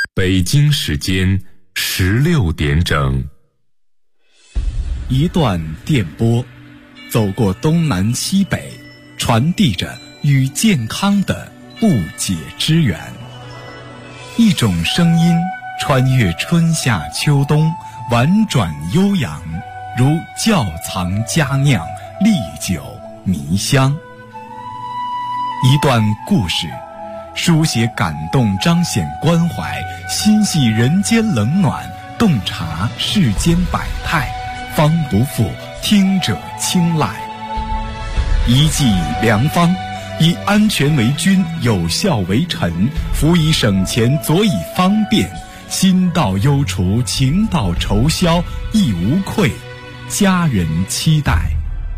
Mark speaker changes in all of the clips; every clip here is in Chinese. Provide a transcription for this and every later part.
Speaker 1: 北京时间16点整。
Speaker 2: 一段电波，走过东南西北，传递着与健康的不解之缘。一种声音穿越春夏秋冬，婉转悠扬，如窖藏佳酿，历久弥香。一段故事，书写感动，彰显关怀，心系人间冷暖，洞察世间百态，方不负听者青睐。一剂良方，以安全为君，有效为臣，辅以省钱，佐以方便，心到忧除，情到愁消，亦无愧，家人期待。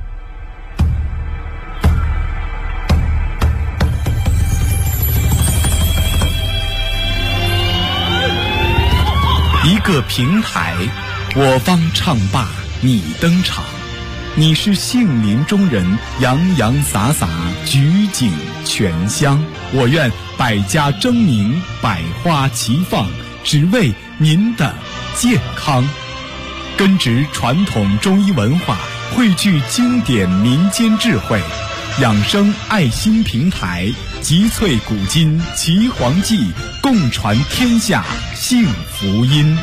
Speaker 2: 一个平台，我方唱罢你登场，你是杏林中人，洋洋洒洒，举景全香。我愿百家争鸣，百花齐放，只为您的健康。根植传统中医文化，汇聚经典民间智慧，养生爱心平台，集萃古今奇黄记，共传天下幸福音。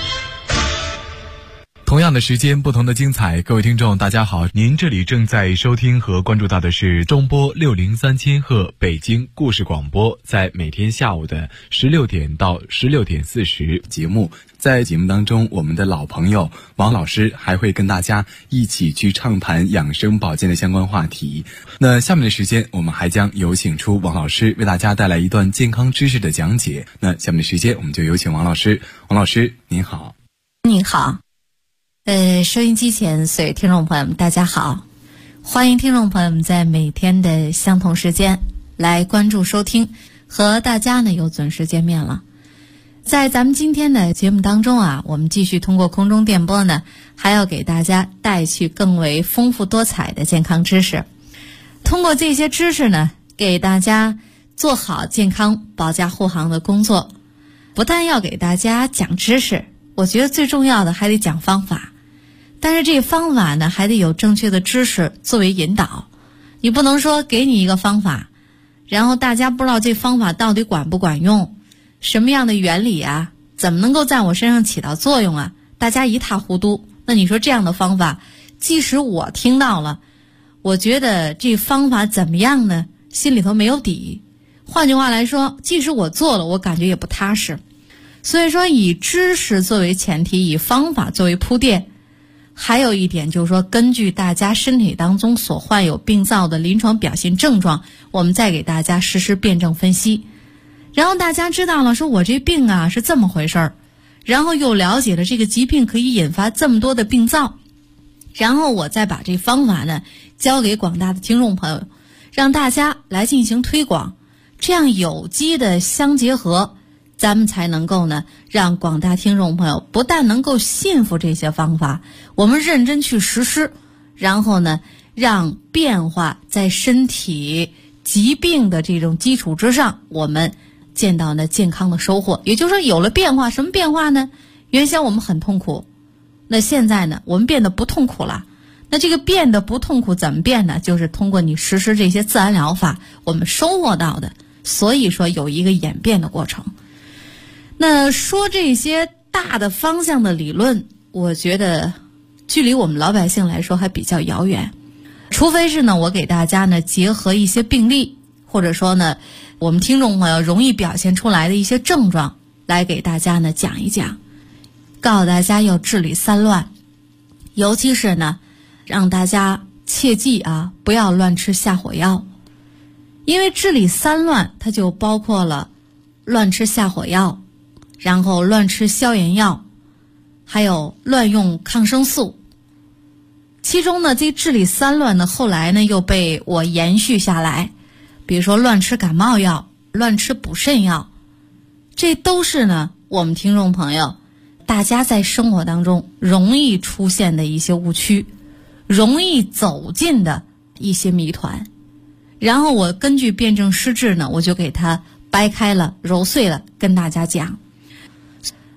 Speaker 2: 同样的时间，不同的精彩。各位听众大家好，您这里正在收听和关注到的是中波603千赫北京故事广播，在每天下午的16点到16点40节目。在节目当中，我们的老朋友王老师还会跟大家一起去畅谈养生保健的相关话题。那下面的时间，我们还将有请出王老师为大家带来一段健康知识的讲解。那下面的时间，我们就有请王老师。王老师您好。
Speaker 3: 您好。收音机前所有听众朋友们大家好，欢迎听众朋友们在每天的相同时间来关注收听，和大家呢又准时见面了。在咱们今天的节目当中啊，我们继续通过空中电波呢，还要给大家带去更为丰富多彩的健康知识。通过这些知识呢，给大家做好健康保驾护航的工作。不但要给大家讲知识，我觉得最重要的还得讲方法。但是这个方法呢，还得有正确的知识作为引导。你不能说给你一个方法，然后大家不知道这方法到底管不管用，什么样的原理啊，怎么能够在我身上起到作用啊，大家一塌糊涂。那你说这样的方法，即使我听到了，我觉得这方法怎么样呢？心里头没有底。换句话来说，即使我做了，我感觉也不踏实。所以说，以知识作为前提，以方法作为铺垫。还有一点就是说，根据大家身体当中所患有病灶的临床表现症状，我们再给大家实施辩证分析。然后大家知道了，说我这病啊是这么回事儿，然后又了解了这个疾病可以引发这么多的病灶，然后我再把这方法呢交给广大的听众朋友，让大家来进行推广，这样有机的相结合，咱们才能够呢让广大听众朋友不但能够信服这些方法，我们认真去实施，然后呢让变化在身体疾病的这种基础之上，我们见到呢健康的收获。也就是说，有了变化，什么变化呢？原先我们很痛苦，那现在呢我们变得不痛苦了。那这个变得不痛苦怎么变呢？就是通过你实施这些自然疗法，我们收获到的。所以说有一个演变的过程。那说这些大的方向的理论，我觉得距离我们老百姓来说还比较遥远，除非是呢我给大家呢结合一些病例，或者说呢我们听众朋友容易表现出来的一些症状，来给大家呢讲一讲，告诉大家要治理三乱。尤其是呢让大家切记啊，不要乱吃下火药。因为治理三乱它就包括了乱吃下火药，然后乱吃消炎药，还有乱用抗生素。其中呢这治理三乱呢后来呢又被我延续下来，比如说乱吃感冒药，乱吃补肾药，这都是呢我们听众朋友大家在生活当中容易出现的一些误区，容易走进的一些谜团。然后我根据辩证施治呢，我就给它掰开了揉碎了跟大家讲。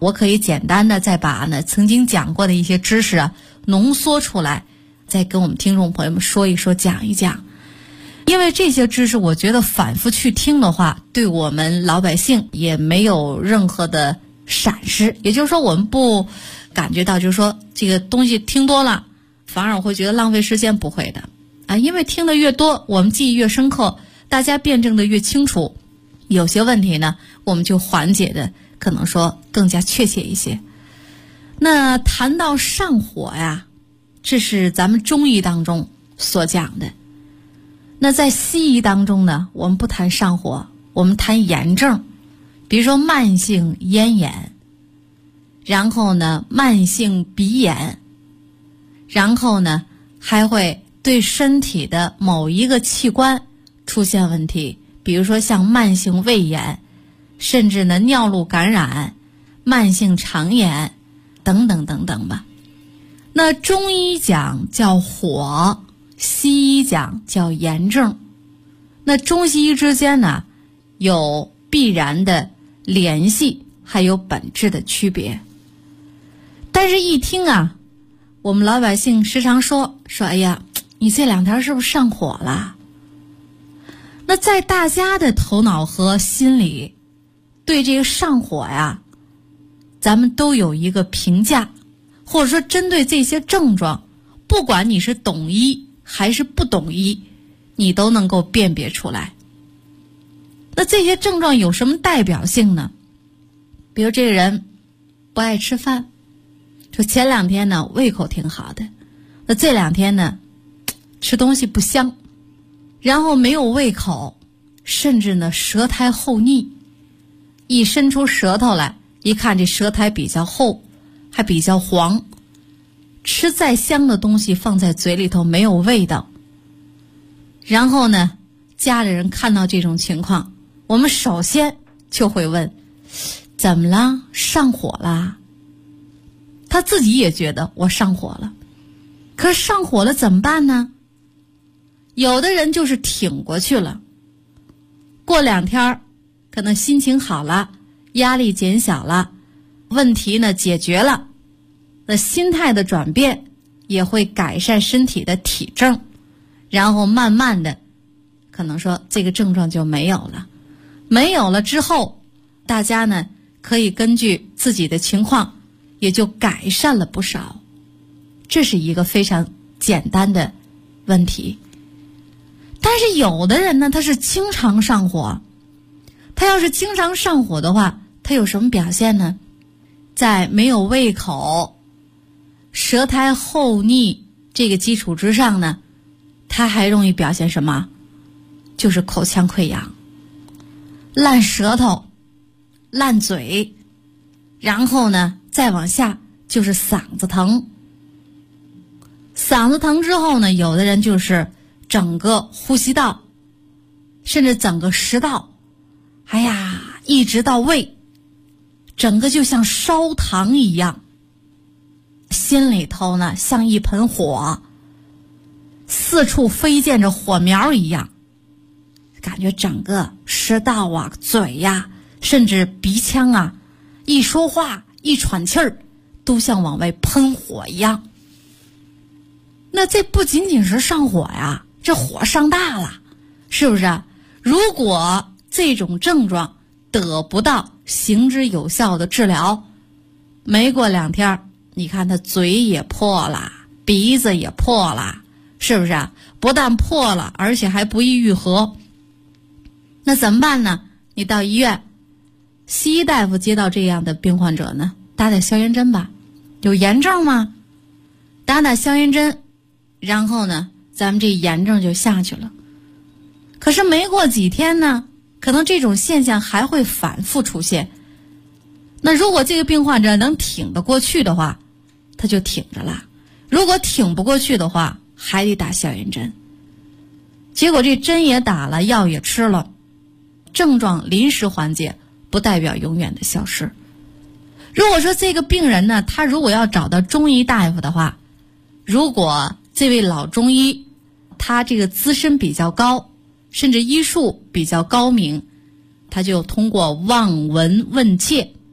Speaker 3: 我可以简单的再把曾经讲过的一些知识浓缩出来，再跟我们听众朋友们说一说，讲一讲。因为这些知识我觉得反复去听的话，对我们老百姓也没有任何的闪失，也就是说我们不感觉到就是说这个东西听多了反而我会觉得浪费时间，不会的因为听得越多我们记忆越深刻，大家辩证的越清楚，有些问题呢我们就缓解的可能说更加确切一些。那谈到上火呀，这是咱们中医当中所讲的。那在西医当中呢，我们不谈上火，我们谈炎症，比如说慢性咽炎，然后呢慢性鼻炎，然后呢还会对身体的某一个器官出现问题，比如说像慢性胃炎，甚至呢尿路感染、慢性肠炎等等等等吧。那中医讲叫火，西医讲叫炎症。那中西医之间呢有必然的联系，还有本质的区别。但是一听我们老百姓时常说哎呀，你这2天是不是上火了？那在大家的头脑和心里对这个上火呀，咱们都有一个评价，或者说针对这些症状，不管你是懂医还是不懂医，你都能够辨别出来。那这些症状有什么代表性呢？比如这个人不爱吃饭，说前2天呢胃口挺好的，那这2天呢吃东西不香，然后没有胃口，甚至呢舌苔厚腻，一伸出舌头来一看这舌苔比较厚还比较黄，吃再香的东西放在嘴里头没有味道。然后呢家里人看到这种情况，我们首先就会问，怎么了？上火啦？他自己也觉得我上火了，可是上火了怎么办呢？有的人就是挺过去了，过2天可能心情好了，压力减小了，问题呢解决了，那心态的转变也会改善身体的体症，然后慢慢的可能说这个症状就没有了。没有了之后，大家呢可以根据自己的情况也就改善了不少。这是一个非常简单的问题。但是有的人呢他是经常上火，他要是经常上火的话，他有什么表现呢？在没有胃口、舌苔厚腻这个基础之上呢，他还容易表现什么？就是口腔溃疡、烂舌头、烂嘴，然后呢再往下就是嗓子疼。嗓子疼之后呢，有的人就是整个呼吸道，甚至整个食道，哎呀，一直到胃，整个就像烧膛一样，心里头呢像一盆火，四处飞溅着火苗一样，感觉整个食道嘴甚至鼻腔一说话一喘气儿都像往外喷火一样。那这不仅仅是上火这火上大了，是不是？如果这种症状得不到行之有效的治疗，没过2天，你看他嘴也破了，鼻子也破了，是不是？不但破了，而且还不易愈合。那怎么办呢？你到医院，西医大夫接到这样的病患者呢，打打消炎针吧。有炎症吗？打打消炎针，然后呢咱们这炎症就下去了。可是没过几天呢，可能这种现象还会反复出现。那如果这个病患者能挺得过去的话，他就挺着了；如果挺不过去的话，还得打消炎针。结果这针也打了，药也吃了，症状临时缓解，不代表永远的消失。如果说这个病人呢，他如果要找到中医大夫的话，如果这位老中医他这个资深比较高，甚至医术比较高明，他就通过望闻问切，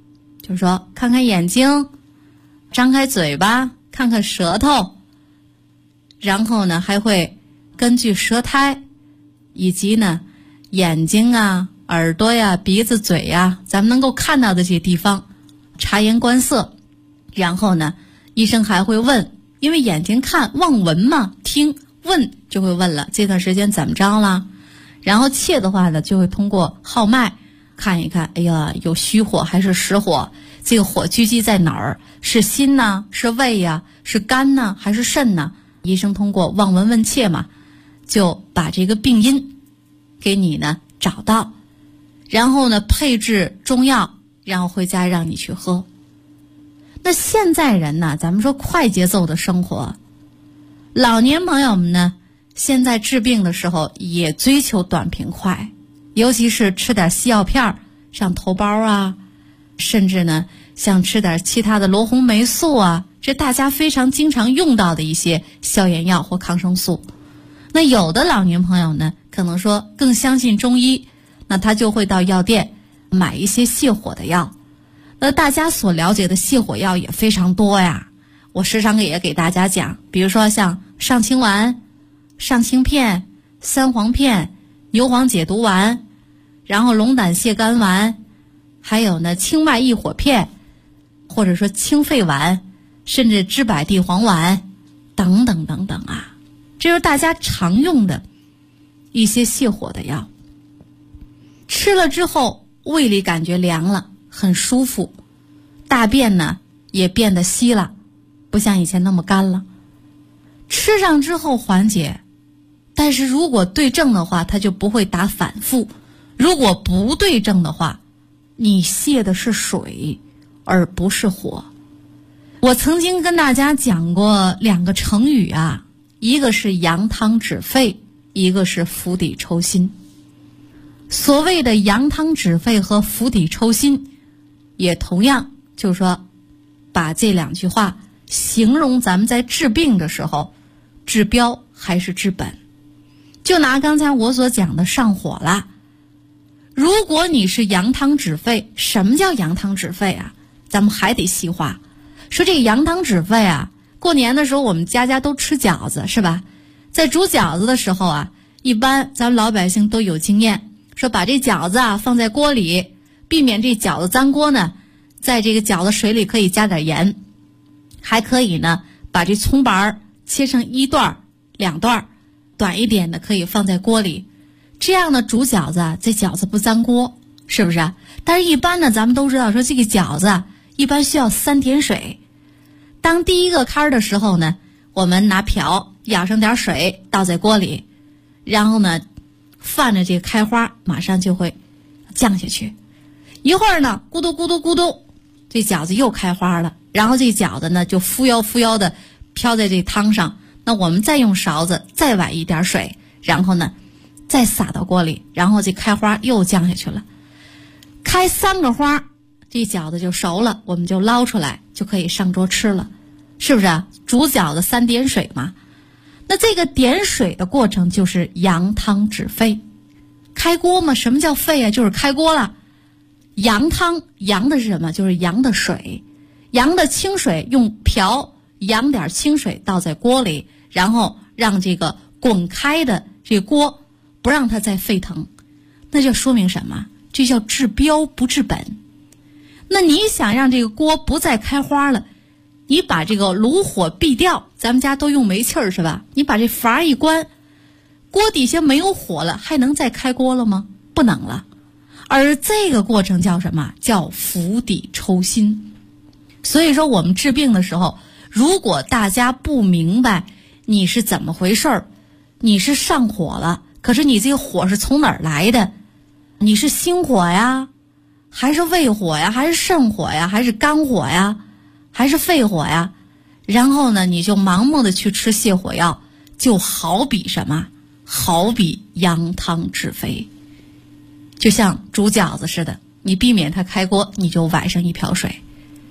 Speaker 3: 就是说看看眼睛，张开嘴巴，看看舌头，然后呢还会根据舌苔以及呢眼睛啊、耳朵呀、鼻子、嘴呀，咱们能够看到的这些地方察言观色。然后呢医生还会问，因为眼睛看望闻嘛，听问就会问了这段时间怎么着了。然后切的话呢就会通过号脉看一看，哎呀有虚火还是实火，这个火聚集在哪儿，是心呢，是胃呀，是肝呢，还是肾呢？医生通过望闻问切嘛，就把这个病因给你呢找到，然后呢配置中药，然后回家让你去喝。那现在人呢，咱们说快节奏的生活，老年朋友们呢现在治病的时候也追求短平快，尤其是吃点西药片，像头孢啊，甚至呢像吃点其他的罗红霉素啊，这大家非常经常用到的一些消炎药或抗生素。那有的老年朋友呢可能说更相信中医，那他就会到药店买一些泻火的药。那大家所了解的泻火药也非常多呀，我时常也给大家讲，比如说像上清丸、上清片、三黄片、牛黄解毒丸，然后龙胆泻肝丸，还有呢清脉益火片，或者说清肺丸，甚至知柏地黄丸等等等等啊，这是大家常用的一些泻火的药。吃了之后胃里感觉凉了，很舒服，大便呢也变得稀了，不像以前那么干了。吃上之后缓解，但是如果对症的话它就不会打反复，如果不对症的话，你泻的是水而不是火。我曾经跟大家讲过2个成语啊，一个是扬汤止沸，一个是釜底抽薪。所谓的扬汤止沸和釜底抽薪，也同样就是说把这2句话形容咱们在治病的时候治标还是治本。就拿刚才我所讲的上火了，如果你是扬汤止沸，什么叫扬汤止沸啊？咱们还得细化说，这个扬汤止沸啊，过年的时候我们家家都吃饺子是吧？在煮饺子的时候啊，一般咱们老百姓都有经验，说把这饺子啊放在锅里，避免这饺子粘锅呢，在这个饺子水里可以加点盐，还可以呢把这葱白切成1段2段，短一点的可以放在锅里，这样呢煮饺子啊，这饺子不粘锅，是不是？但是一般呢咱们都知道说这个饺子啊一般需要3点水。当第一个开的时候呢，我们拿瓢舀上点水倒在锅里，然后呢泛着这个开花，马上就会降下去。一会儿呢咕嘟咕嘟咕嘟，这饺子又开花了，然后这饺子呢就扶摇扶摇的飘在这汤上，那我们再用勺子再崴一点水，然后呢再撒到锅里，然后这开花又降下去了。开3个花，这饺子就熟了，我们就捞出来就可以上桌吃了，是不是啊？煮饺子3点水嘛。那这个点水的过程就是扬汤止沸。开锅嘛，什么叫沸啊？就是开锅了。扬汤，扬的是什么？就是扬的水，扬的清水，用瓢扬点清水倒在锅里，然后让这个滚开的这个锅不让它再沸腾，那就说明什么？这叫治标不治本。那你想让这个锅不再开花了，你把这个炉火闭掉，咱们家都用煤气儿是吧？你把这阀一关，锅底下没有火了，还能再开锅了吗？不能了。而这个过程叫什么？叫釜底抽薪。所以说我们治病的时候，如果大家不明白你是怎么回事儿，你是上火了，可是你这个火是从哪儿来的？你是心火呀，还是胃火呀，还是肾火呀，还是肝火呀，还是肺火呀？然后呢你就盲目的去吃泻火药，就好比什么？好比扬汤止沸，就像煮饺子似的，你避免它开锅，你就崴上一瓢水。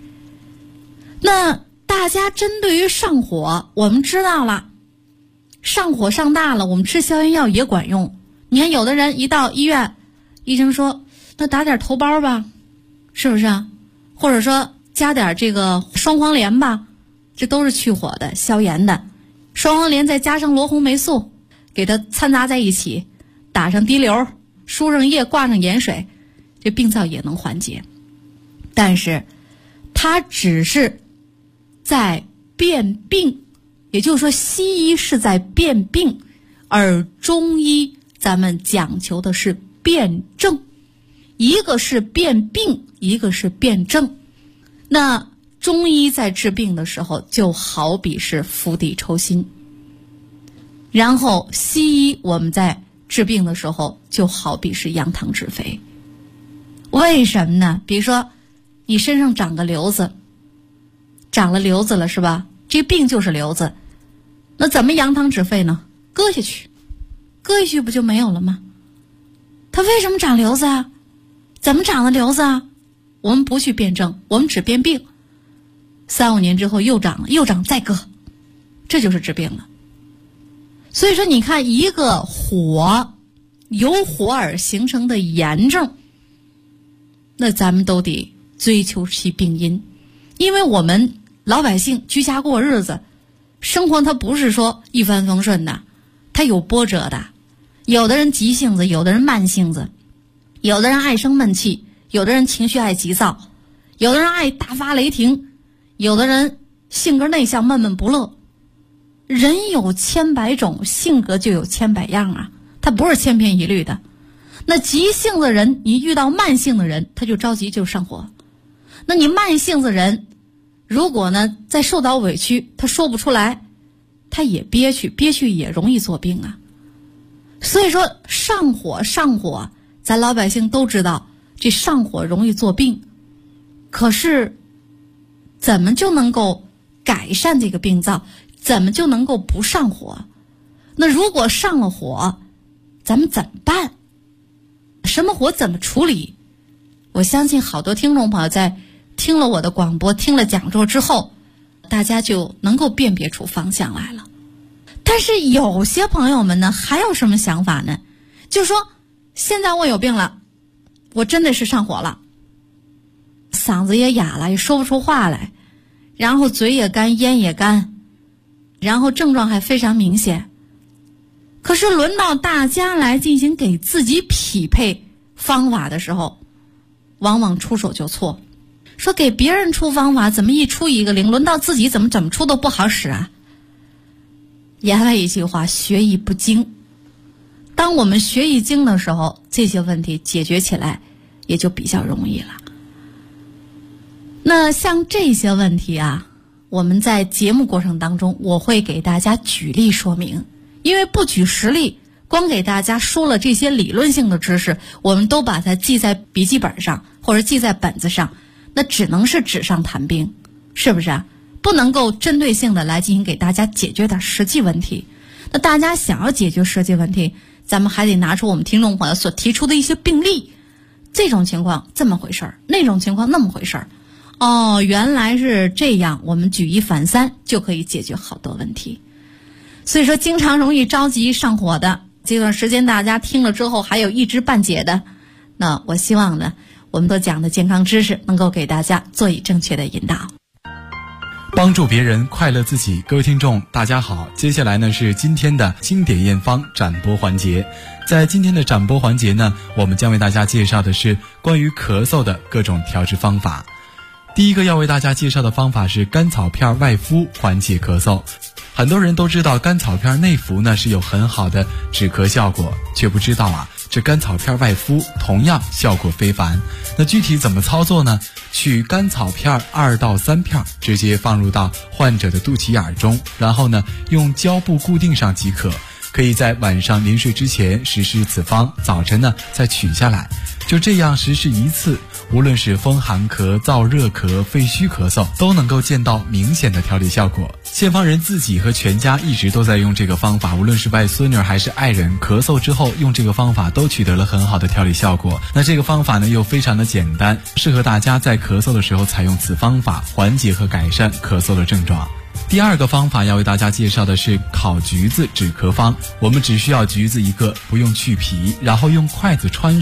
Speaker 3: 那大家针对于上火，我们知道了，上火上大了，我们吃消炎药也管用。你看有的人一到医院，医生说那打点头孢吧，是不是啊？ 或者说加点这个双黄连吧，这都是去火的、消炎的。双黄连再加上罗红霉素，给它掺杂在一起，打上滴流，输上液，挂上盐水，这病灶也能缓解。但是它只是在辨病，也就是说西医是在辨病，而中医咱们讲求的是辨证，一个是辨病，一个是辨证。那中医在治病的时候就好比是釜底抽薪，然后西医我们在治病的时候就好比是扬汤止沸。为什么呢？比如说你身上长个瘤子，长了瘤子了是吧？这病就是瘤子，那怎么扬汤止沸呢？割下去，割下去不就没有了吗？它为什么长瘤子啊？怎么长的瘤子啊？我们不去辨证，我们只辨病。3-5年之后又长了，又长再割，这就是治病了。所以说你看，一个火由火而形成的炎症，那咱们都得追求其病因。因为我们老百姓居家过日子，生活它不是说一帆风顺的，它有波折的。有的人急性子，有的人慢性子，有的人爱生闷气，有的人情绪爱急躁，有的人爱大发雷霆，有的人性格内向，闷闷不乐。人有千百种，性格就有千百样啊，他不是千篇一律的。那急性的人，你遇到慢性的人，他就着急，就上火。那你慢性的人，如果呢再受到委屈，他说不出来，他也憋屈，憋屈也容易做病啊。所以说上火，咱老百姓都知道，这上火容易做病。可是怎么就能够改善这个病灶？怎么就能够不上火？那如果上了火，咱们怎么办？什么火怎么处理？我相信好多听众朋友在听了我的广播，听了讲座之后，大家就能够辨别出方向来了。但是有些朋友们呢，还有什么想法呢？就是说，现在我有病了，我真的是上火了，嗓子也哑了，也说不出话来，然后嘴也干，咽也干，然后症状还非常明显。可是轮到大家来进行给自己匹配方法的时候，往往出手就错。说给别人出方法，怎么一出一个灵，轮到自己怎么出都不好使啊。言外一句话，学艺不精。当我们学艺精的时候，这些问题解决起来也就比较容易了。那像这些问题啊，我们在节目过程当中，我会给大家举例说明。因为不举实例，光给大家说了这些理论性的知识，我们都把它记在笔记本上或者记在本子上，那只能是纸上谈兵，是不是啊？不能够针对性的来进行给大家解决点实际问题。那大家想要解决实际问题，咱们还得拿出我们听众朋友所提出的一些病例，这种情况这么回事儿，那种情况那么回事儿。哦，原来是这样，我们举一反三就可以解决好多问题。所以说经常容易着急上火的，这段时间大家听了之后还有一知半解的，那我希望呢，我们所讲的健康知识能够给大家做以正确的引导，
Speaker 2: 帮助别人快乐自己。各位听众大家好，接下来呢是今天的经典验方展播环节。在今天的展播环节呢，我们将为大家介绍的是关于咳嗽的各种调治方法。第一个要为大家介绍的方法是甘草片外敷缓解咳嗽。很多人都知道甘草片内服呢是有很好的止咳效果，却不知道啊，这甘草片外敷同样效果非凡。那具体怎么操作呢？取甘草片2到3片，直接放入到患者的肚脐眼中，然后呢用胶布固定上即可。可以在晚上临睡之前实施此方，早晨呢再取下来。就这样实施一次，无论是风寒咳、燥热咳、肺虚咳嗽，都能够见到明显的调理效果。现方人自己和全家一直都在用这个方法，无论是外孙女还是爱人，咳嗽之后用这个方法都取得了很好的调理效果。那这个方法呢又非常的简单，适合大家在咳嗽的时候采用此方法，缓解和改善咳嗽的症状。第二个方法要为大家介绍的是烤橘子止咳方。我们只需要橘子一个，不用去皮，然后用筷子穿上，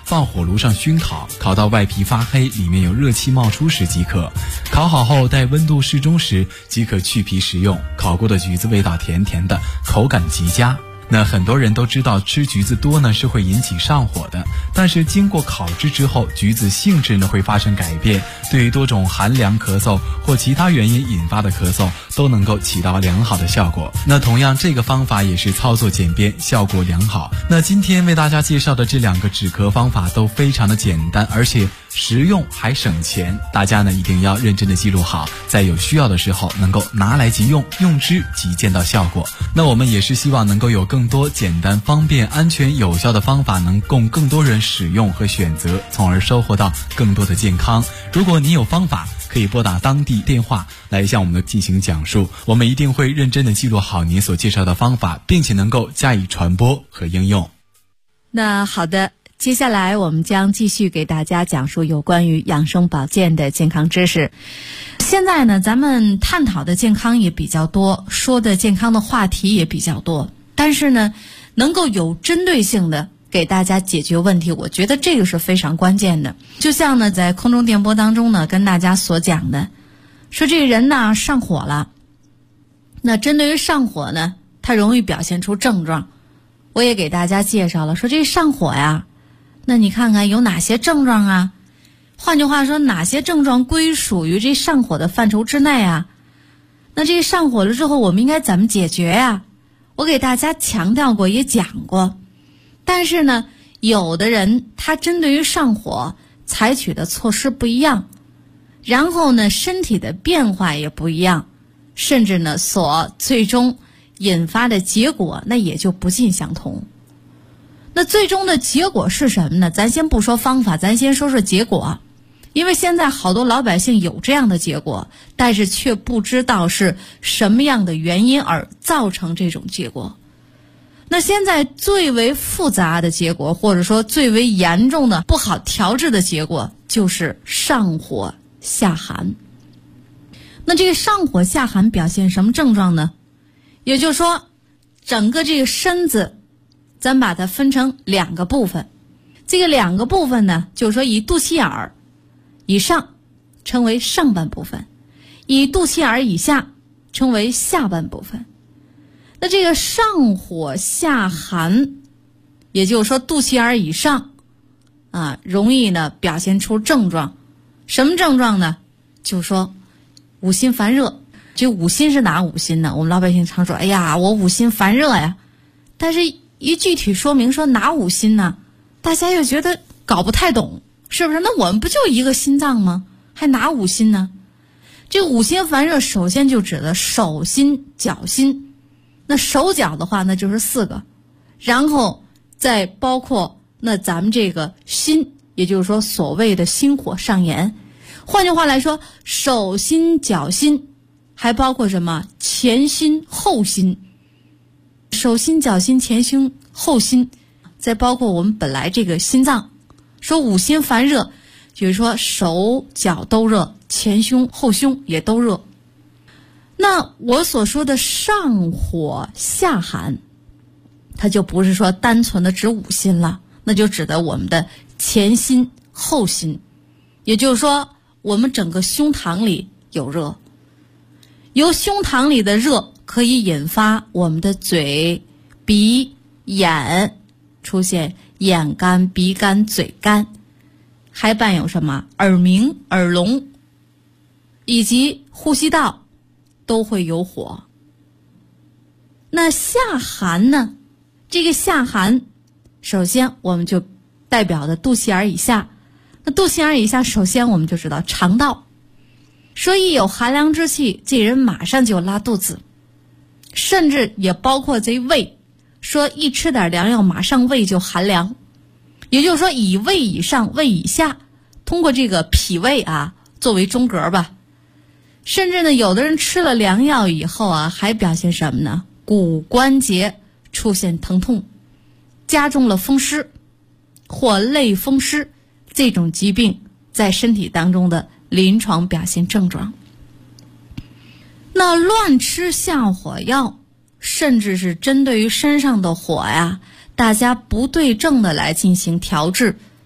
Speaker 2: 放火炉上熏烤，烤到外皮发黑，里面有热气冒出时即可。烤好后待温度适中时即可去皮食用。烤过的橘子味道甜甜的，口感极佳。那很多人都知道吃橘子多呢是会引起上火的，但是经过烤制之后，橘子性质呢会发生改变，对于多种寒凉咳嗽或其他原因引发的咳嗽都能够起到良好的效果。那同样这个方法也是操作简便，效果良好。那今天为大家介绍的这2个止咳方法都非常的简单，而且实用还省钱，大家呢一定要认真的记录好，在有需要的时候能够拿来即用，用之即见到效果。那我们也是希望能够有更多简单方便安全有效的方法能供更多人使用和选择，从而收获到更多的健康。如果你有方法，可以拨打当地电话来向我们进行讲述，我们一定会认真的记录好您所介绍的方法，并且能够加以传播和应用。
Speaker 3: 那好的，接下来我们将继续给大家讲述有关于养生保健的健康知识。现在呢，咱们探讨的健康也比较多，说的健康的话题也比较多，但是呢，能够有针对性的给大家解决问题，我觉得这个是非常关键的。就像呢，在空中电波当中呢，跟大家所讲的，说这个人呢上火了，那针对于上火呢，它容易表现出症状，我也给大家介绍了，说这上火呀，那你看看有哪些症状啊？换句话说，哪些症状归属于这上火的范畴之内啊？那这上火了之后，我们应该怎么解决呀？我给大家强调过，也讲过。但是呢，有的人他针对于上火采取的措施不一样，然后呢，身体的变化也不一样，甚至呢，所最终引发的结果那也就不尽相同。那最终的结果是什么呢？咱先不说方法，咱先说说结果。因为现在好多老百姓有这样的结果，但是却不知道是什么样的原因而造成这种结果。那现在最为复杂的结果，或者说最为严重的不好调治的结果，就是上火下寒。那这个上火下寒表现什么症状呢？也就是说，整个这个身子咱把它分成2个部分，这个2个部分呢，就是说以肚脐眼儿以上称为上半部分，以肚脐眼儿以下称为下半部分。那这个上火下寒，也就是说肚脐眼儿以上啊，容易呢表现出症状。什么症状呢？就是说五心烦热。这五心是哪五心呢？我们老百姓常说，哎呀，我五心烦热呀。但是一具体说明说哪五心呢？大家又觉得搞不太懂，是不是？那我们不就一个心脏吗？还哪五心呢？这五心烦热首先就指的手心脚心，那手脚的话那就是4个，然后再包括那咱们这个心，也就是说所谓的心火上炎。换句话来说，手心脚心还包括什么？前心后心。手心脚心前心后心，再包括我们本来这个心脏。说五心烦热，就是说手脚都热，前胸后胸也都热。那我所说的上火下寒，它就不是说单纯的指五心了，那就指的我们的前心后心。也就是说，我们整个胸膛里有热，由胸膛里的热可以引发我们的嘴、鼻、眼出现眼干、鼻干、嘴干，还伴有什么耳鸣、耳聋，以及呼吸道都会有火。那下寒呢？这个下寒，首先我们就代表的肚脐眼以下。那肚脐眼以下，首先我们就知道肠道。说一有寒凉之气，这人马上就拉肚子，甚至也包括这胃。说一吃点凉药，马上胃就寒凉。也就是说，以胃以上、胃以下，通过这个脾胃啊作为中隔吧。甚至呢，有的人吃了凉药以后啊，还表现什么呢？骨关节出现疼痛，加重了风湿或类风湿这种疾病在身体当中的临床表现症状。那乱吃下火药，甚至是针对于身上的火呀，大家不对症的来进行调治，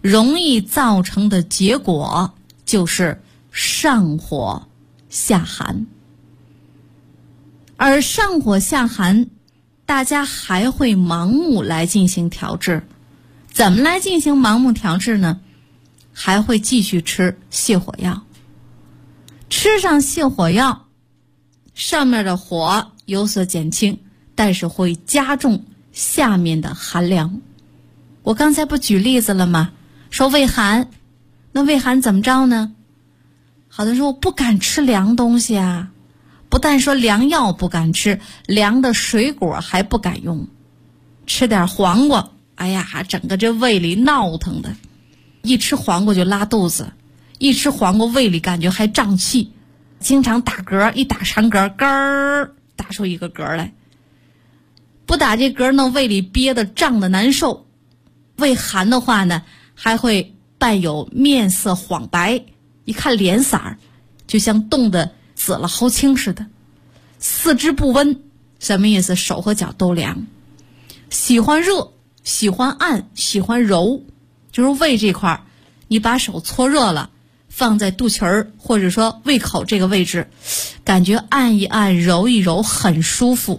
Speaker 3: 容易造成的结果就是上火下寒。而上火下寒，大家还会盲目来进行调治。怎么来进行盲目调治呢？还会继续吃泻火药。吃上泻火药，上面的火有所减轻，但是会加重下面的寒凉。我刚才不举例子了吗？说胃寒，那胃寒怎么着呢？好多人说我不敢吃凉东西啊，不但说凉药不敢吃，凉的水果还不敢用。吃点黄瓜，哎呀，整个这胃里闹腾的，一吃黄瓜就拉肚子，一吃黄瓜胃里感觉还胀气，经常打嗝，一打长嗝，咯儿打出一个嗝来。不打这嗝呢，胃里憋得胀得难受。胃寒的话呢，还会伴有面色黄白，一看脸色儿就像冻得紫了蒿青似的。四肢不温，什么意思？手和脚都凉。喜欢热，喜欢按，喜欢揉，就是胃这块儿，你把手搓热了，放在肚脐儿或者说胃口这个位置，感觉按一按，揉一揉，很舒服。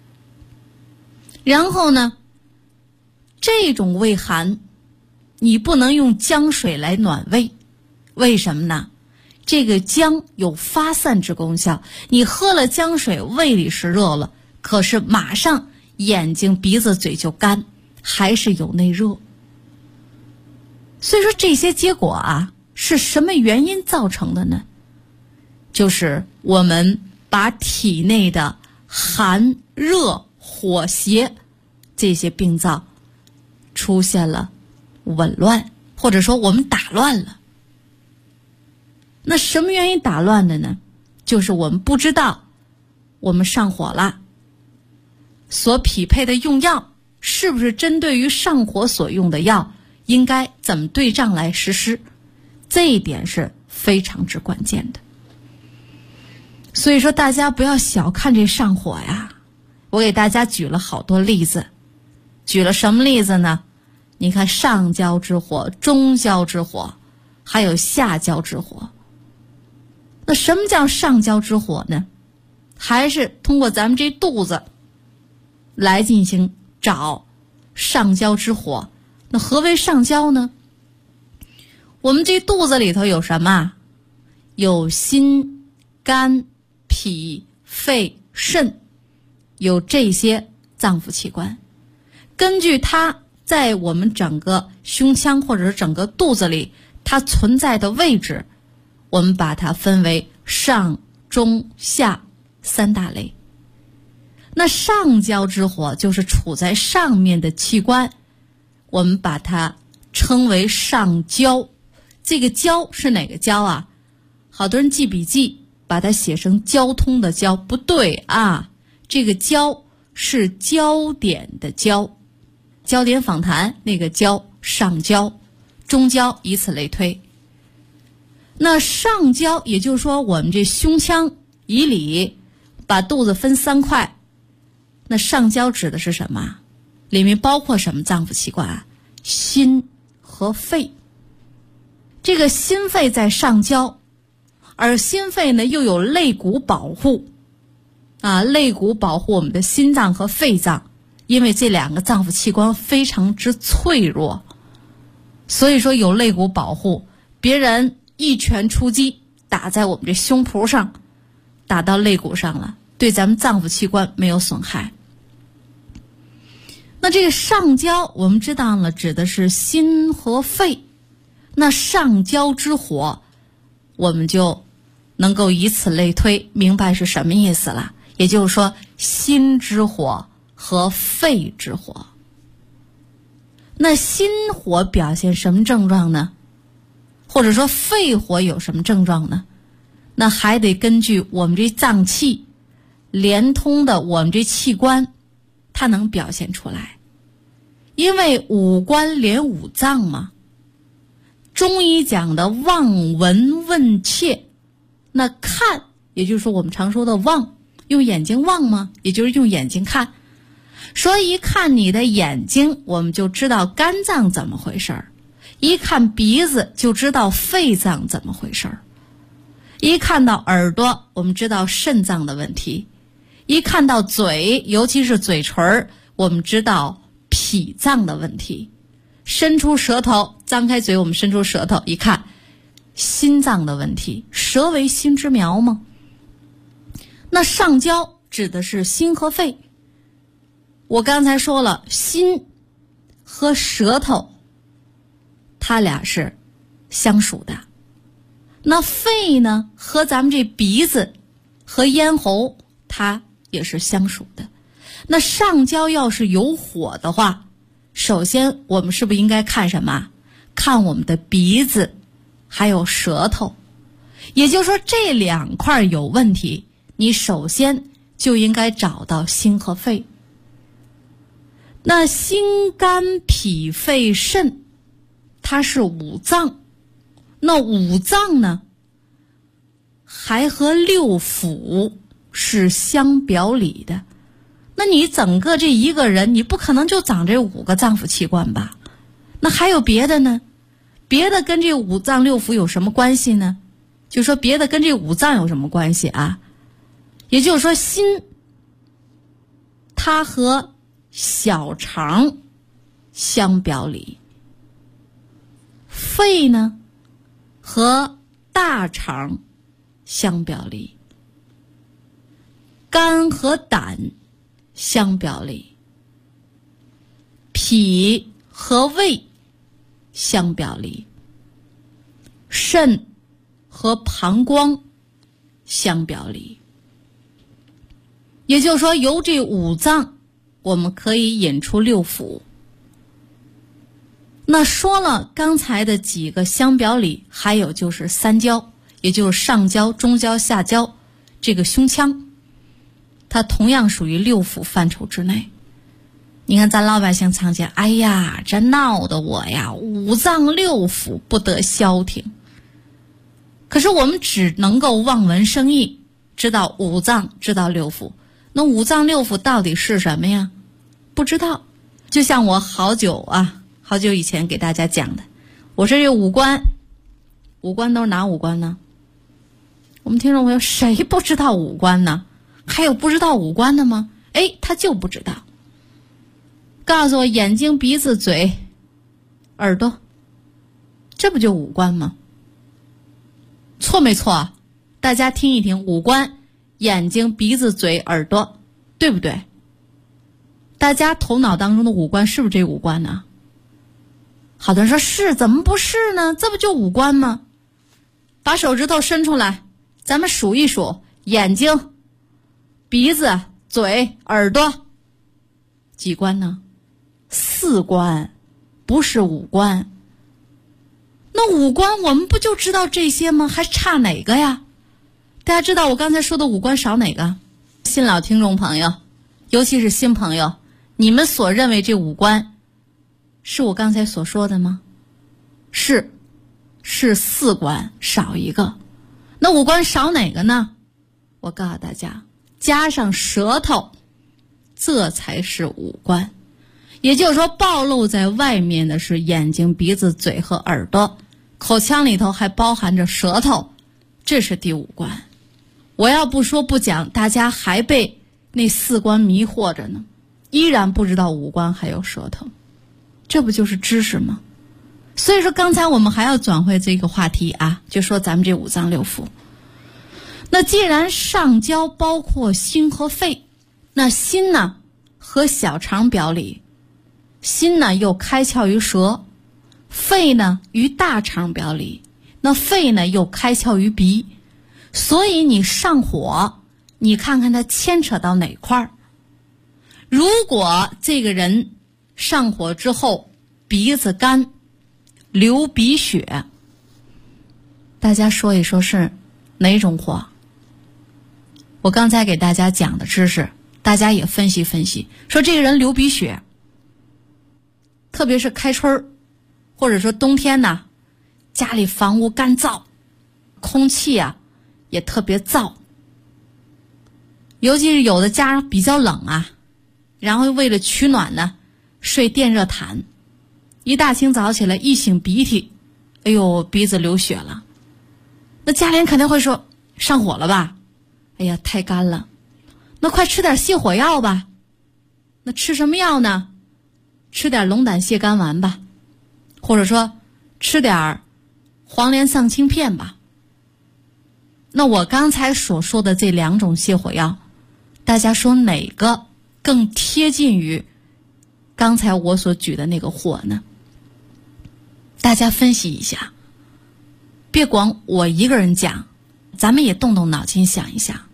Speaker 3: 然后呢，这种胃寒你不能用姜水来暖胃，为什么呢？这个姜有发散之功效，你喝了姜水，胃里是热了，可是马上眼睛、鼻子、嘴就干，还是有内热。所以说这些结果啊，是什么原因造成的呢？就是我们把体内的寒、热、火、邪这些病灶出现了紊乱，或者说我们打乱了。那什么原因打乱的呢？就是我们不知道我们上火了，所匹配的用药是不是针对于上火所用的药，应该怎么对症来实施，这一点是非常之关键的。所以说大家不要小看这上火呀，我给大家举了好多例子。举了什么例子呢？你看上焦之火、中焦之火，还有下焦之火。那什么叫上焦之火呢？还是通过咱们这肚子来进行找上焦之火。那何为上焦呢？我们这肚子里头有什么？有心、肝、脾、肺、肾，有这些脏腑器官。根据它在我们整个胸腔或者是整个肚子里它存在的位置，我们把它分为上、中、下三大类。那上焦之火就是处在上面的器官，我们把它称为上焦。这个焦是哪个焦啊？好多人记笔记把它写成交通的交，不对啊，这个焦是焦点的焦，焦点访谈那个焦，上焦、中焦，以此类推。那上焦也就是说我们这胸腔以里把肚子分三块，那上焦指的是什么？里面包括什么脏腑器官啊？心和肺。这个心肺在上焦，而心肺呢又有肋骨保护啊，肋骨保护我们的心脏和肺脏，因为这两个脏腑器官非常之脆弱，所以说有肋骨保护，别人一拳出击打在我们这胸脯上，打到肋骨上了，对咱们脏腑器官没有损害。那这个上焦我们知道了，指的是心和肺。那上焦之火，我们就能够以此类推，明白是什么意思了。也就是说，心之火和肺之火。那心火表现什么症状呢？或者说肺火有什么症状呢？那还得根据我们这脏器连通的我们这器官，它能表现出来。因为五官连五脏嘛，中医讲的望闻问切，那看也就是说我们常说的望，用眼睛望吗？也就是用眼睛看。所以一看你的眼睛，我们就知道肝脏怎么回事儿； 一看鼻子就知道肺脏怎么回事儿，一看到耳朵我们知道肾脏的问题，一看到嘴，尤其是嘴唇，我们知道脾脏的问题。伸出舌头，张开嘴，我们伸出舌头，一看心脏的问题。舌为心之苗吗？那上焦指的是心和肺。我刚才说了，心和舌头它俩是相属的。那肺呢，和咱们这鼻子和咽喉它也是相属的。那上焦要是有火的话，首先我们是不是应该看什么？看我们的鼻子还有舌头。也就是说这两块有问题，你首先就应该找到心和肺。那心肝脾肺肾它是五脏，那五脏呢还和六腑是相表里的。那你整个这一个人，你不可能就长这5个脏腑器官吧？那还有别的呢？别的跟这五脏六腑有什么关系呢？就说别的跟这五脏有什么关系啊？也就是说心它和小肠相表里，肺呢和大肠相表里，肝和胆相表里，脾和胃相表里，肾和膀胱相表里。也就是说由这五脏我们可以引出六腑。那说了刚才的几个相表里，还有就是三焦，也就是上焦、中焦、下焦，这个胸腔它同样属于六腑范畴之内。你看咱老百姓常见，哎呀这闹得我呀五脏六腑不得消停。可是我们只能够望文生义，知道五脏，知道六腑。那五脏六腑到底是什么呀？不知道。就像我好久以前给大家讲的，我说这五官都是哪五官呢？我们听众朋友谁不知道五官呢？还有不知道五官的吗？他就不知道。告诉我眼睛、鼻子、嘴、耳朵，这不就五官吗？错没错啊？大家听一听，五官眼睛、鼻子、嘴、耳朵，对不对？大家头脑当中的五官是不是这五官呢？好多人说是，怎么不是呢？这不就五官吗？把手指头伸出来，咱们数一数，眼睛、鼻子、嘴、耳朵，几官呢？4官，不是5官。那5官我们不就知道这些吗？还差哪个呀？大家知道我刚才说的5官少哪个？新老听众朋友，尤其是新朋友，你们所认为这5官是我刚才所说的吗？是4官少一个。那5官少哪个呢？我告诉大家，加上舌头，这才是5官。也就是说暴露在外面的是眼睛、鼻子、嘴和耳朵，口腔里头还包含着舌头，这是第5官。我要不说不讲，大家还被那4官迷惑着呢，依然不知道5官还有舌头，这不就是知识吗？所以说刚才我们还要转回这个话题啊，就说咱们这五脏六腑。那既然上焦包括心和肺，那心呢和小肠表里，心呢又开窍于舌，肺呢于大肠表里，那肺呢又开窍于鼻。所以你上火，你看看它牵扯到哪块儿。如果这个人上火之后鼻子干，流鼻血，大家说一说是哪种火？我刚才给大家讲的知识，大家也分析分析，说这个人流鼻血，特别是开春或者说冬天呢，家里房屋干燥，空气啊也特别燥，尤其是有的家比较冷啊，然后为了取暖呢，睡电热毯， 一大清早起来一擤鼻涕，哎呦，鼻子流血了。那家里人肯定会说，上火了吧？哎呀，太干了。那快吃点泻火药吧。那吃什么药呢？吃点龙胆泻肝丸吧，或者说吃点黄连丧清片吧。那我刚才所说的这2种泻火药，大家说哪个更贴近于刚才我所举的那个火呢？大家分析一下，别光我一个人讲，咱们也动动脑筋想一想。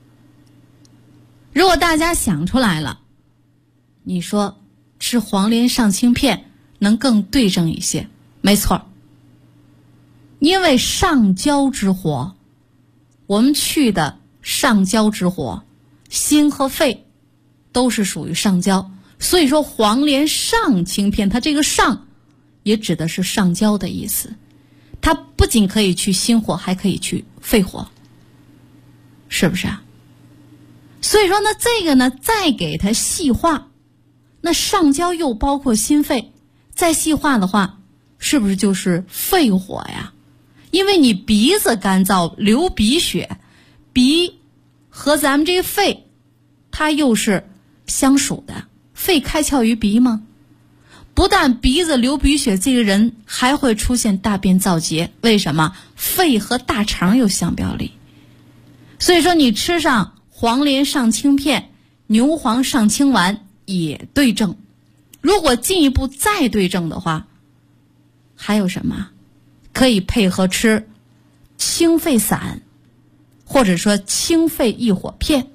Speaker 3: 如果大家想出来了，你说吃黄连上清片能更对症一些，没错。因为上焦之火，我们去的上焦之火，心和肺都是属于上焦，所以说黄连上清片，它这个上也指的是上焦的意思，它不仅可以去心火，还可以去肺火，是不是啊？所以说呢，这个呢再给它细化，那上焦又包括心肺，再细化的话，是不是就是肺火呀？因为你鼻子干燥流鼻血，鼻和咱们这个肺它又是相属的，肺开窍于鼻吗？不但鼻子流鼻血，这个人还会出现大便燥结，为什么？肺和大肠有相表里。所以说你吃上黄连上清片，牛黄上清丸也对症。如果进一步再对症的话，还有什么？可以配合吃清肺散，或者说清肺益火片，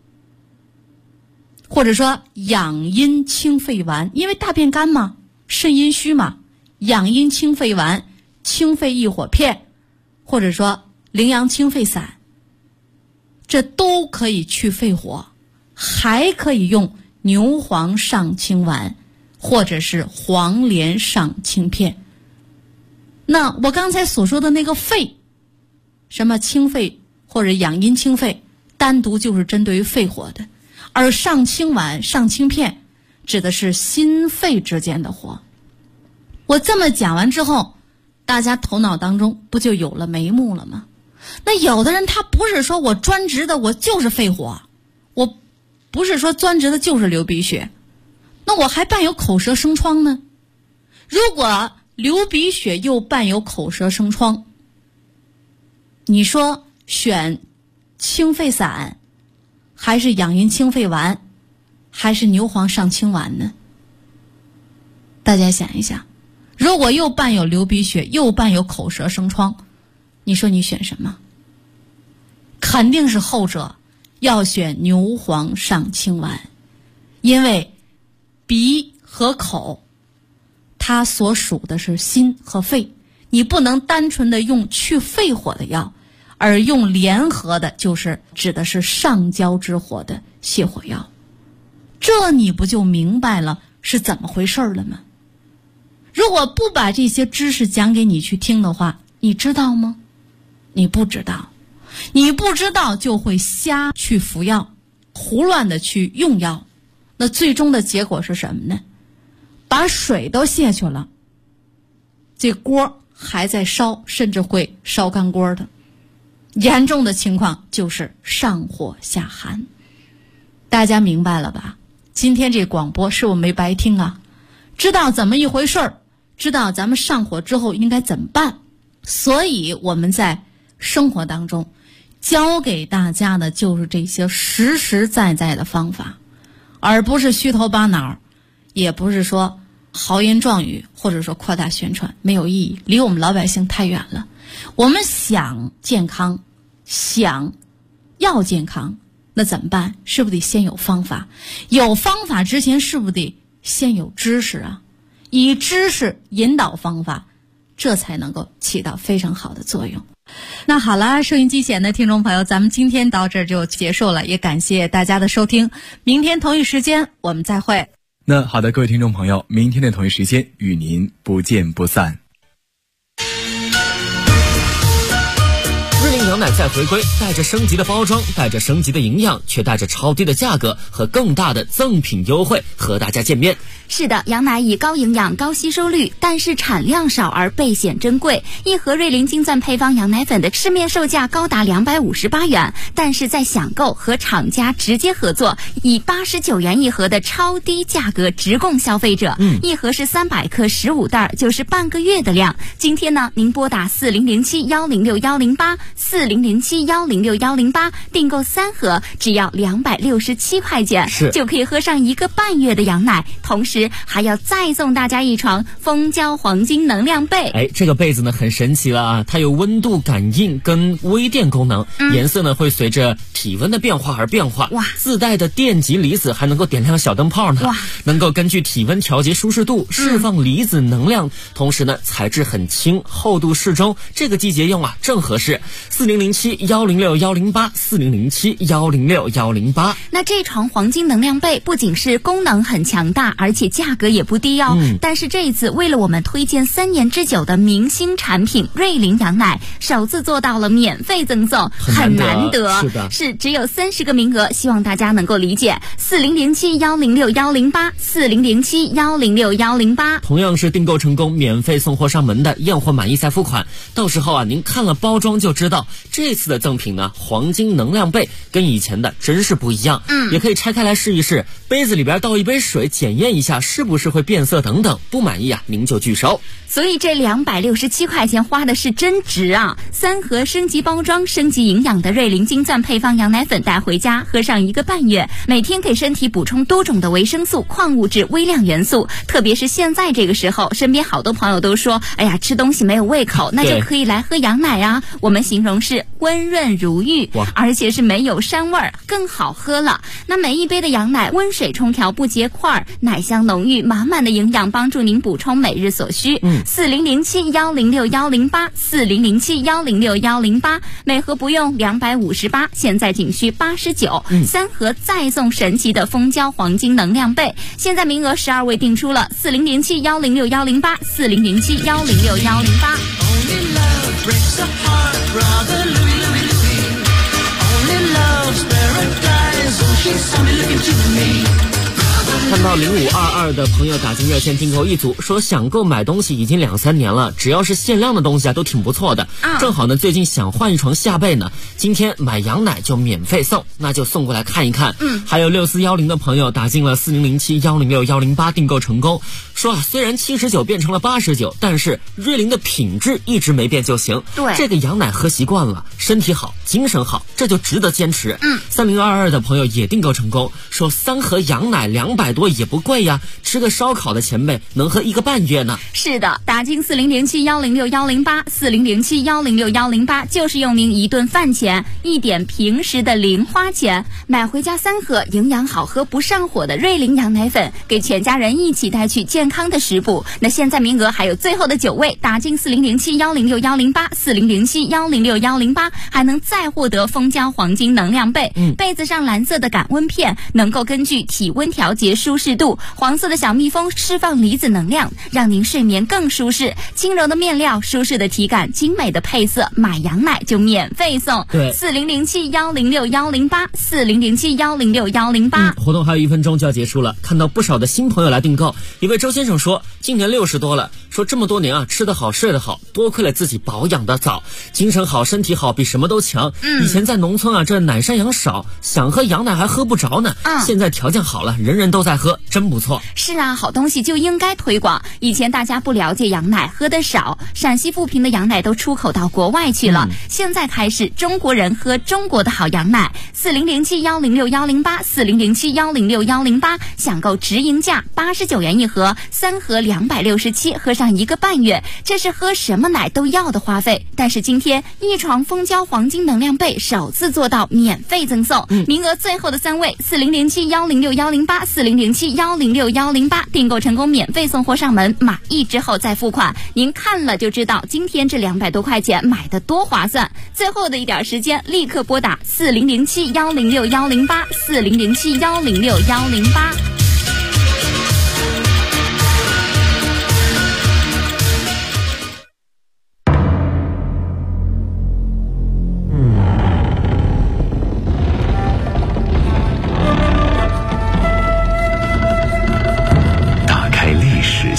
Speaker 3: 或者说养阴清肺丸。因为大便干嘛，肾阴虚嘛，养阴清肺丸、清肺益火片，或者说羚羊清肺散，这都可以去肺火。还可以用牛黄上清丸，或者是黄连上清片。那我刚才所说的那个肺，什么清肺或者养阴清肺，单独就是针对于肺火的，而上清丸、上清片指的是心肺之间的火。我这么讲完之后，大家头脑当中不就有了眉目了吗？那有的人他不是说我专职的我就是肺火，我不是说专职的就是流鼻血，那我还伴有口舌生疮呢。如果流鼻血又伴有口舌生疮，你说选清肺散还是养阴清肺丸，还是牛黄上清丸呢？大家想一想，如果又伴有流鼻血又伴有口舌生疮，你说你选什么？肯定是后者，要选牛黄上清丸。因为鼻和口它所属的是心和肺，你不能单纯的用去肺火的药，而用联合的就是指的是上焦之火的泻火药。这你不就明白了是怎么回事了吗？如果不把这些知识讲给你去听的话，你知道吗？你不知道，你不知道就会瞎去服药，胡乱的去用药，那最终的结果是什么呢？把水都泄去了，这锅还在烧，甚至会烧干锅的。严重的情况就是上火下寒。大家明白了吧？今天这广播是我没白听啊，知道怎么一回事儿，知道咱们上火之后应该怎么办。所以我们在生活当中教给大家的就是这些实实在在的方法，而不是虚头巴脑，也不是说豪言壮语，或者说扩大宣传，没有意义，离我们老百姓太远了。我们想健康，想要健康，那怎么办？是不是得先有方法？有方法之前是不是得先有知识啊？以知识引导方法，这才能够起到非常好的作用。那好了，收音机前的听众朋友，咱们今天到这儿就结束了，也感谢大家的收听。明天同一时间我们再会。
Speaker 2: 那好的，各位听众朋友，明天的同一时间与您不见不散。
Speaker 4: 羊奶再回归，带着升级的包装，带着升级的营养，却带着超低的价格和更大的赠品优惠和大家见面。
Speaker 5: 是的，羊奶以高营养、高吸收率，但是产量少而倍显珍贵。一盒瑞麟金钻配方羊奶粉的市面售价高达258元，但是在享购和厂家直接合作，以89元一盒的超低价格直供消费者。一盒是300克15袋，就是半个月的量。今天呢，您拨打4007-106-108，4007-106-108，订购3盒，只要267块钱，就可以喝上1个半月的羊奶，同时还要再送大家一床蜂胶黄金能量被。
Speaker 4: 这个被子呢很神奇了啊，它有温度感应跟微电功能，颜色呢会随着体温的变化而变化。
Speaker 5: 哇，
Speaker 4: 自带的电极离子还能够点亮小灯泡呢。
Speaker 5: 哇，
Speaker 4: 能够根据体温调节舒适度，释放离子能量，同时呢材质很轻，厚度适中，这个季节用啊正合适。4007-106-108，4007-106-108。
Speaker 5: 那这床黄金能量被不仅是功能很强大，而且价格也不低哦。但是这一次为了我们推荐3年之久的明星产品瑞麟羊奶，首次做到了免费赠送，很难得。是只有30个名额，希望大家能够理解。4007-106-108，4007-106-108。
Speaker 4: 同样是订购成功免费送货上门的，验货满意再付款。到时候啊，您看了包装就知道，这次的赠品呢，黄金能量被跟以前的真是不一样。也可以拆开来试一试，杯子里边倒一杯水，检验一下是不是会变色等等。不满意啊，您就拒收。
Speaker 5: 所以这267块钱花的是真值啊！3盒升级包装、升级营养的瑞麟金钻配方羊奶粉带回家，喝上1个半月，每天给身体补充多种的维生素、矿物质、微量元素。特别是现在这个时候，身边好多朋友都说，哎呀，吃东西没有胃口，那就可以来喝羊奶啊。我们形容是温润如玉，而且是没有膻味儿，更好喝了。那每一杯的羊奶温水冲调不结块，奶香浓郁，满满的营养，帮助您补充每日所需。4007-106-108， 4007-106-108，每盒不用258，现在仅需89，3盒再送神奇的蜂胶黄金能量被，现在名额12位订出了。4007-106-108， 4007-106-108。
Speaker 4: 看到0522的朋友打进热线订购一组，说想购买东西已经2-3年了，只要是限量的东西啊都挺不错的。正好呢最近想换一床下被呢，今天买羊奶就免费送，那就送过来看一看。还有6410的朋友打进了4007-106-108订购成功，说啊虽然79变成了89，但是瑞麟的品质一直没变就行。
Speaker 5: 对，
Speaker 4: 这个羊奶喝习惯了，身体好，精神好，这就值得坚持。3022的朋友也订购成功，说3盒羊奶200多也不贵呀，吃个烧烤的钱呗，能喝1个半月呢。
Speaker 5: 是的，打进4007-106-108， 4007-106-108，就是用您一顿饭钱，一点平时的零花钱，买回家3盒营养好喝不上火的瑞麟羊奶粉，给全家人一起带去健康的食补。那现在名额还有最后的9位，打进4007-106-108， 4007-106-108，还能再获得蜂胶黄金能量被。被子上蓝色的感温片能够根据体温调节舒适度，黄色的小蜜蜂释放离子能量，让您睡眠更舒适。轻柔的面料，舒适的体感，精美的配色，买羊奶就免费送。
Speaker 4: 对
Speaker 5: ，4007-106-108， 4007-106-108。
Speaker 4: 活动还有1分钟就要结束了，看到不少的新朋友来订购。一位周先生说，今年60多了，说这么多年啊，吃得好，睡得好，多亏了自己保养得早，精神好，身体好，比什么都强。以前在农村啊，这奶山羊少，想喝羊奶还喝不着呢。现在条件好了，人人都在喝，真不错。
Speaker 5: 是啊，好东西就应该推广。以前大家不了解羊奶，喝得少，陕西富平的羊奶都出口到国外去了。现在开始，中国人喝中国的好羊奶。4007-106-108， 4007-106-108，享购直营价89元一盒，3盒267，喝上1个半月，这是喝什么奶都要的花费。但是今天一床蜂胶黄金能量被首次做到免费赠送，名额最后的3位，4007-106-108， 4007-106-108，订购成功免费送货上门，满意之后再付款。您看了就知道今天这200多块钱买的多划算。最后的一点时间，立刻拨打4007-106-108， 4007-106-108。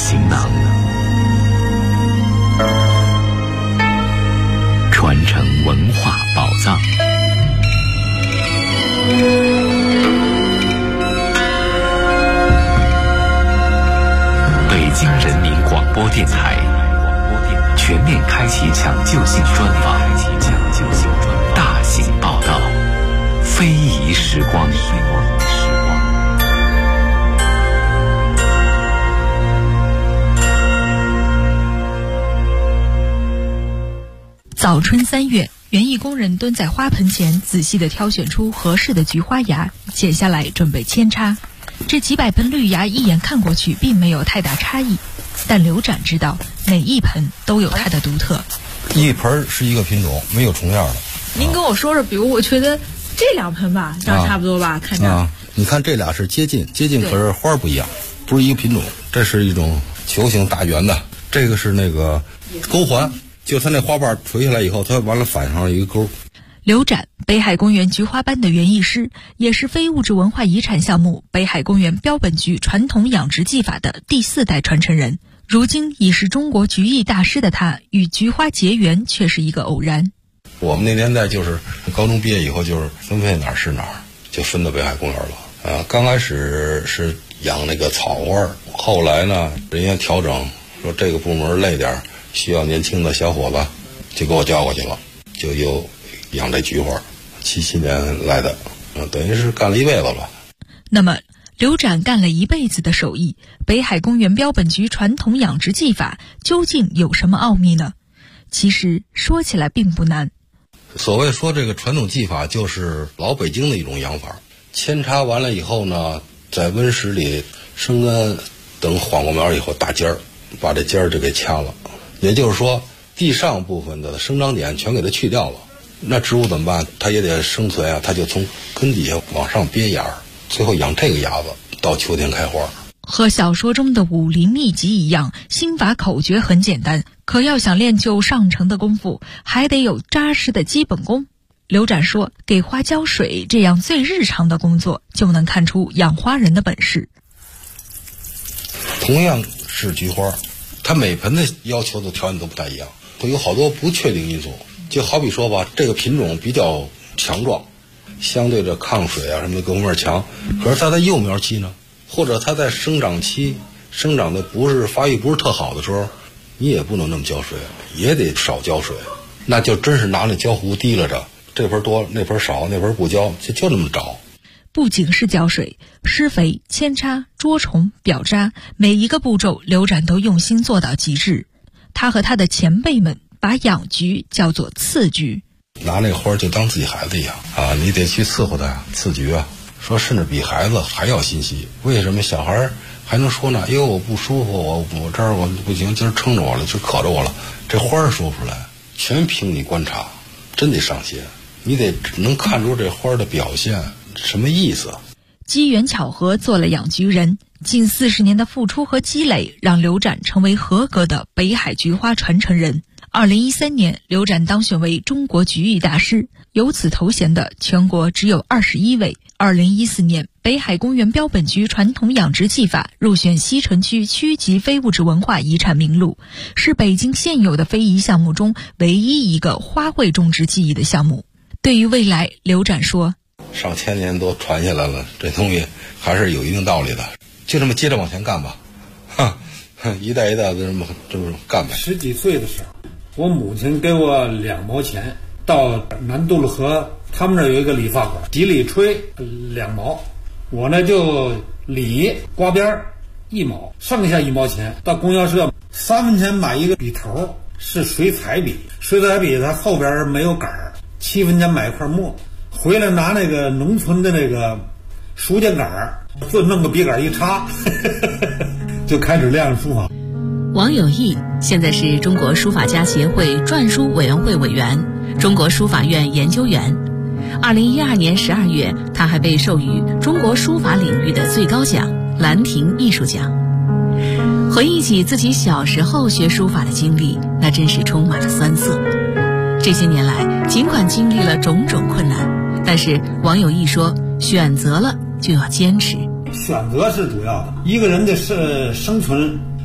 Speaker 2: 行囊，传承文化宝藏。北京人民广播电台全面开启抢救性专访，大型报道，非遗时光。
Speaker 6: 早春3月，园艺工人蹲在花盆前，仔细地挑选出合适的菊花芽，剪下来准备扦插。这几百盆绿芽一眼看过去并没有太大差异，但刘展知道每一盆都有它的独特。
Speaker 7: 一盆是一个品种，没有重样的。
Speaker 6: 您跟我说说，比如我觉得这2盆吧，长差不多吧，看着。
Speaker 7: 你看这俩是接近，可是花不一样，不是一个品种。这是一种球形大圆的，这个是那个钩环。就它那花瓣垂下来以后，它完了反上一个钩。
Speaker 6: 刘展，北海公园菊花班的园艺师，也是非物质文化遗产项目北海公园标本局传统养殖技法的第4代传承人。如今已是中国菊艺大师的他，与菊花结缘却是一个偶然。
Speaker 7: 我们那年代就是高中毕业以后，就是分配哪儿是哪儿，就分到北海公园了。刚开始是养那个草花，后来呢，人家调整说这个部门累点，需要年轻的小伙子，就给我叫过去了，就又养这菊花。77年来的，等于是干了一辈子了。
Speaker 6: 那么刘展干了一辈子的手艺，北海公园标本局传统养殖技法究竟有什么奥秘呢？其实说起来并不难。
Speaker 7: 所谓说这个传统技法，就是老北京的一种养法。扦插完了以后呢，在温室里生根，等缓过苗以后打尖儿，把这尖儿就给掐了。也就是说，地上部分的生长点全给它去掉了。那植物怎么办？它也得生存啊，它就从根底下往上憋芽，最后养这个芽子，到秋天开花。
Speaker 6: 和小说中的武林秘籍一样，心法口诀很简单，可要想练就上乘的功夫，还得有扎实的基本功。刘展说，给花浇水这样最日常的工作，就能看出养花人的本事。
Speaker 7: 同样是菊花，它每盆的要求的条件都不太一样，会有好多不确定因素。就好比说吧，这个品种比较强壮，相对着抗水啊什么的各方面强，可是它在幼苗期呢，或者它在生长期生长的不是发育不是特好的时候，你也不能那么浇水，也得少浇水。那就真是拿那浇壶提拉着，这盆多那盆少，那盆不浇，就那么着。
Speaker 6: 不仅是浇水，施肥、扦插、捉虫、表扎，每一个步骤刘展都用心做到极致。他和他的前辈们把养菊叫做次菊，
Speaker 7: 拿那个花就当自己孩子一样啊，你得去伺候它呀，次菊啊。说甚至比孩子还要心细。为什么小孩还能说呢？哎呦，我不舒服，我这儿我不行，今儿撑着我了，就渴着我了。这花说不出来，全凭你观察，真得上心。你得能看出这花的表现什么意思。
Speaker 6: 机缘巧合做了养菊人，近40年的付出和积累，让刘展成为合格的北海菊花传承人。2013年，刘展当选为中国菊艺大师，有此头衔的全国只有21位。2014年，北海公园标本局传统养殖技法入选西城区区级非物质文化遗产名录，是北京现有的非遗项目中唯一一个花卉种植技艺的项目。对于未来，刘展说，
Speaker 7: 上千年都传下来了，这东西还是有一定道理的，就这么接着往前干吧，一代一代的这么干呗。
Speaker 8: 10几岁的时候，我母亲给我2毛钱，到南渡了河，他们那儿有一个理发馆，几里吹2毛，我呢就理刮边1毛，剩下1毛钱到供销社3分钱买一个笔头，是水彩笔，水彩笔它后边没有杆儿，7分钱买一块墨，回来拿那个农村的那个书架杆儿，就弄个笔杆一插就开始练书法。
Speaker 9: 王有义现在是中国书法家协会篆书委员会委员，中国书法院研究员。2012年12月，他还被授予中国书法领域的最高奖兰亭艺术奖。回忆起自己小时候学书法的经历，那真是充满了酸涩。这些年来，尽管经历了种种困难，但是王有义说，选择了就要坚持。
Speaker 8: 选择是主要的，一个人的生存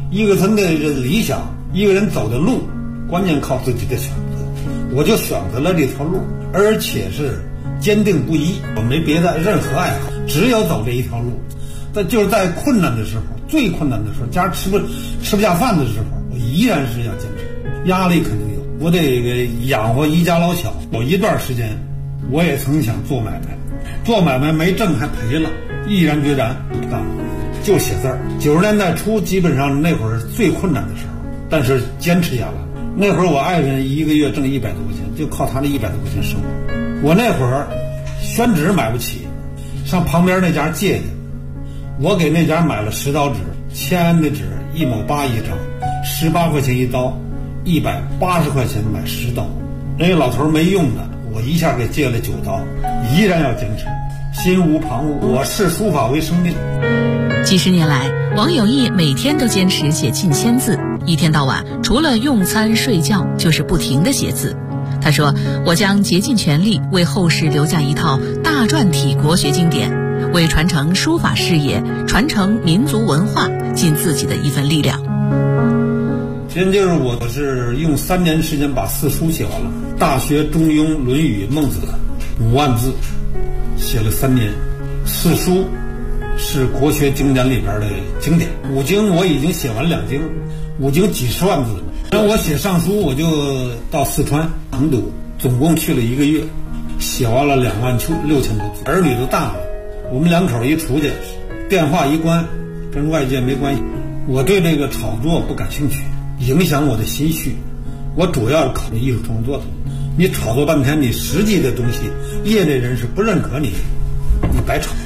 Speaker 8: 一个人的理想，一个人走的路，关键靠自己的选择。我就选择了这条路，而且是坚定不移，我没别的任何爱好，只有走这一条路。但就是在困难的时候，最困难的时候，家吃不下饭的时候，我依然是要坚持。压力肯定有，我得养活一家老小。有一段时间，我也曾想做买卖，做买卖没挣还赔了，毅然决然不干了，就写字儿。90年代初，基本上那会儿最困难的时候，但是坚持下来。那会儿我爱人一个月挣100多块钱，就靠他的100多块钱生活。我那会儿宣纸买不起，上旁边那家借去，我给那家买了10刀纸，签的纸1毛8一张，18块钱一刀，180块钱买10刀。那个老头没用的，我一下给借了9刀，依然要坚持，心无旁骛。我视书法为生命。
Speaker 9: 几十年来，王有义每天都坚持写近1000字，一天到晚除了用餐睡觉就是不停地写字。他说，我将竭尽全力为后世留下一套大篆体国学经典，为传承书法事业、传承民族文化尽自己的一份力量。
Speaker 8: 其实就是我是用3年时间把4书写完了，《大学》《中庸》《论语》《孟子》5万字，写了3年。4书是国学经典里边的经典，5经我已经写完2经，5经几十万字。然后我写上书，我就到四川成都，总共去了1个月，写完了26000多字。儿女都大了，我们2口一出去，电话一关，跟外界没关系。我对这个炒作不感兴趣，影响我的心绪。我主要是考虑艺术创作的。你炒作半天，你实际的东西，业内人士不认可你，你白炒。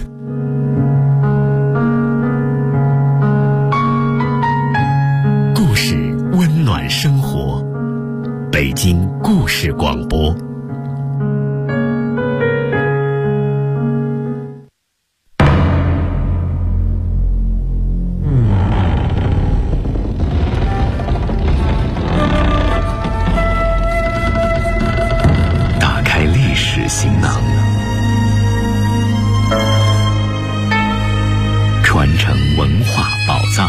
Speaker 10: 故事温暖生活，北京故事广播。打开历史行囊，传承文化宝藏。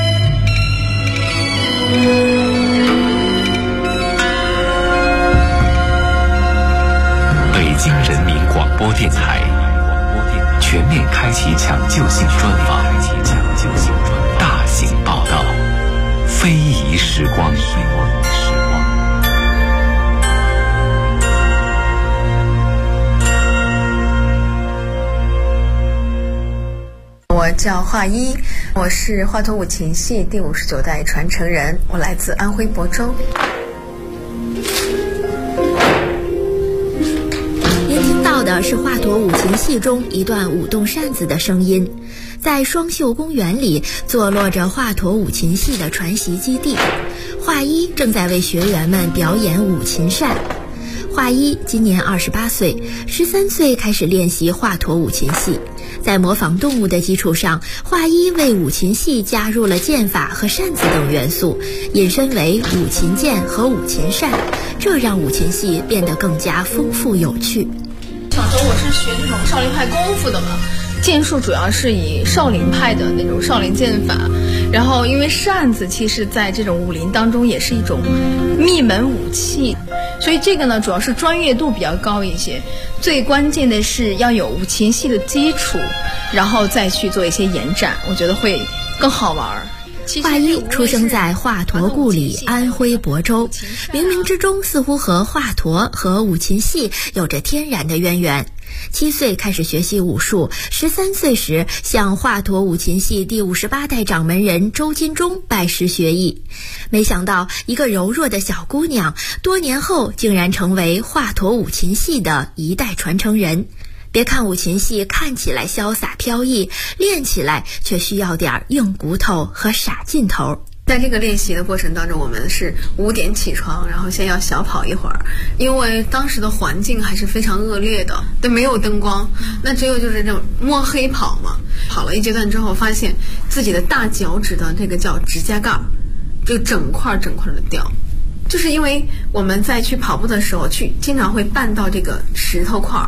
Speaker 10: 北京人民广播电台全面开启抢救性专访，大型报道，非遗时光。
Speaker 11: 我叫华一，我是华佗五禽戏第59代传承人，我来自安徽亳州。
Speaker 12: 您听到的是华佗五禽戏中一段舞动扇子的声音。在双秀公园里坐落着华佗五禽戏的传习基地，华一正在为学员们表演五禽扇。华一今年28岁，13岁开始练习华佗五禽戏。在模仿动物的基础上，华一为五禽戏加入了剑法和扇子等元素，引申为五禽剑和五禽扇，这让五禽戏变得更加丰富有趣。
Speaker 13: 小时候我是学这种少林派功夫的嘛，剑术主要是以少林派的那种少林剑法，然后因为扇子其实在这种武林当中也是一种秘门武器，所以这个呢主要是专业度比较高一些，最关键的是要有五禽戏的基础，然后再去做一些延展，我觉得会更好玩。
Speaker 12: 华一出生在华佗故里安徽亳州，冥冥之中似乎和华佗和五禽戏有着天然的渊源。7岁开始学习武术，13岁时向华佗五禽戏第58代掌门人周金忠拜师学艺。没想到一个柔弱的小姑娘，多年后竟然成为华佗五禽戏的一代传承人。别看五禽戏看起来潇洒飘逸，练起来却需要点硬骨头和傻劲头。
Speaker 11: 在这个练习的过程当中，我们是5点起床，然后先要小跑一会儿，因为当时的环境还是非常恶劣的，都没有灯光，那只有就是这种摸黑跑嘛。跑了一阶段之后，发现自己的大脚趾的这个叫指甲盖，就整块的掉。就是因为我们在去跑步的时候经常会绊到这个石头块，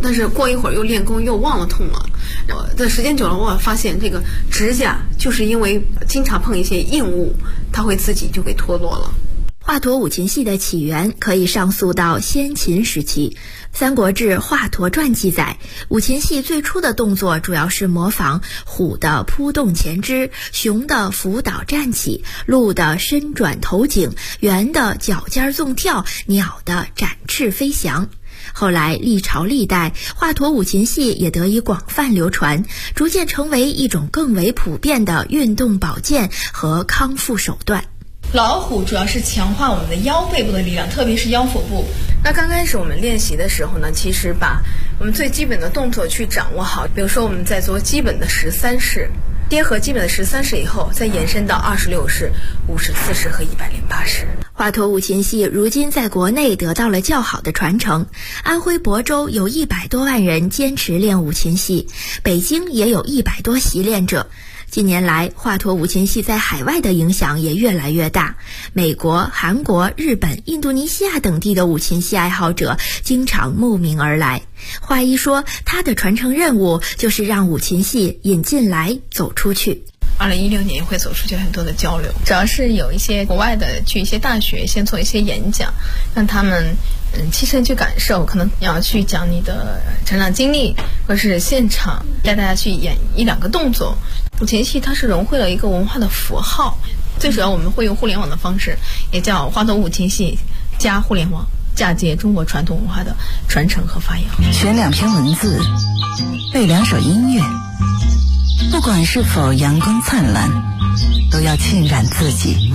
Speaker 11: 但是过一会儿又练功又忘了痛了。但时间久了，我发现这个指甲就是因为经常碰一些硬物，它会自己就给脱落了。
Speaker 12: 华佗五禽戏的起源可以上溯到先秦时期。《三国志·华佗传》记载，五禽戏最初的动作主要是模仿虎的扑动前肢，熊的伏倒站起，鹿的伸转头颈，猿的脚尖纵跳，鸟的展翅飞翔。后来历朝历代，华佗五禽戏也得以广泛流传，逐渐成为一种更为普遍的运动保健和康复手段。
Speaker 13: 老虎主要是强化我们的腰背部的力量，特别是腰腹部。那刚开始我们练习的时候呢，其实把我们最基本的动作去掌握好，比如说我们在做基本的13式，结合基本的13式以后，再延伸到26式、54式和108式。
Speaker 12: 华佗五禽戏如今在国内得到了较好的传承，安徽亳州有100多万人坚持练五禽戏，北京也有100多习练者。近年来，华佗五禽戏在海外的影响也越来越大，美国、韩国、日本、印度尼西亚等地的五禽戏爱好者经常慕名而来。华一说，他的传承任务就是让五禽戏引进来走出去。
Speaker 13: 2016年会走出去很多的交流，主要是有一些国外的去一些大学先做一些演讲，让他们亲身去感受，可能要去讲你的成长经历，或是现场带大家去演1-2个动作。五禽戏它是融汇了一个文化的符号，最主要我们会用互联网的方式，也叫华佗五禽戏加互联网，嫁接中国传统文化的传承和发扬。
Speaker 14: 选2篇文字，背2首音乐，不管是否阳光灿烂，都要浸染自己。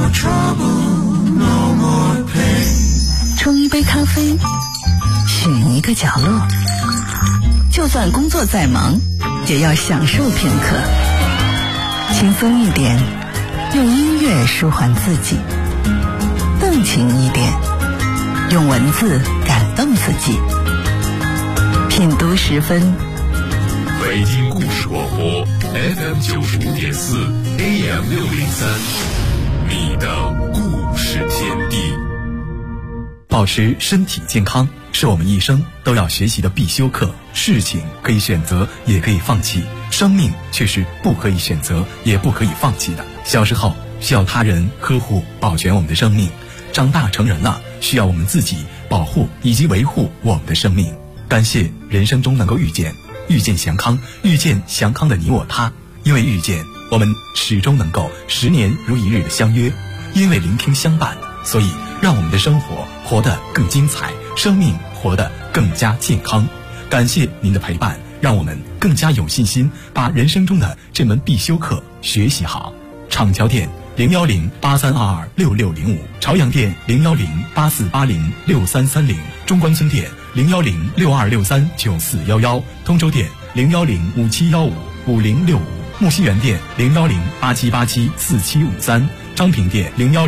Speaker 14: 冲一杯咖啡，选一个角落，就算工作再忙，也要享受片刻。轻松一点，用音乐舒缓自己；动情一点，用文字感动自己。品读10分。
Speaker 1: 北京故事广播 FM 95.4 AM 603，你的故事天地。
Speaker 2: 保持身体健康是我们一生都要学习的必修课。事情可以选择，也可以放弃，生命却是不可以选择，也不可以放弃的。小时候需要他人呵护保全我们的生命，长大成人了需要我们自己保护以及维护我们的生命。感谢人生中能够遇见祥康，遇见祥康的你我他。因为遇见，我们始终能够10年如一日的相约；因为聆听相伴，所以让我们的生活活得更精彩，生命活得更加健康。感谢您的陪伴，让我们更加有信心把人生中的这门必修课学习好。厂桥店01083226605，朝阳店01084806330，中关村店01062639411，通州店01057155065，木樨园店01087874753，昌平店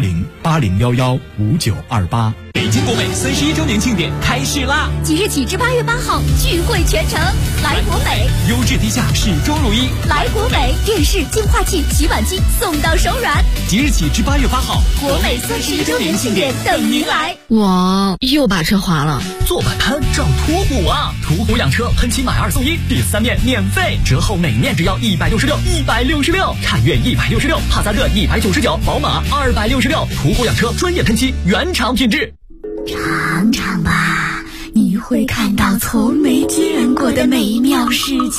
Speaker 2: 01080115928。
Speaker 15: 北京国美31周年庆典开始啦！
Speaker 5: 即日起至8月8号，聚会全程来国美，
Speaker 15: 优质低价，始终如一。
Speaker 5: 来国美，电视、净化器、洗碗机送到手软。
Speaker 15: 即日起至8月8号，
Speaker 5: 国美31周年庆典等您来。
Speaker 6: 我又把车划了，
Speaker 15: 坐摆摊找途虎啊！途虎养车，喷漆买2送1，第3面免费，折后每面只要166，凯越166，帕萨特199，宝马266。途虎养车专业喷漆，原厂品质。
Speaker 5: 尝尝吧，你会看到从没见过的美妙世界。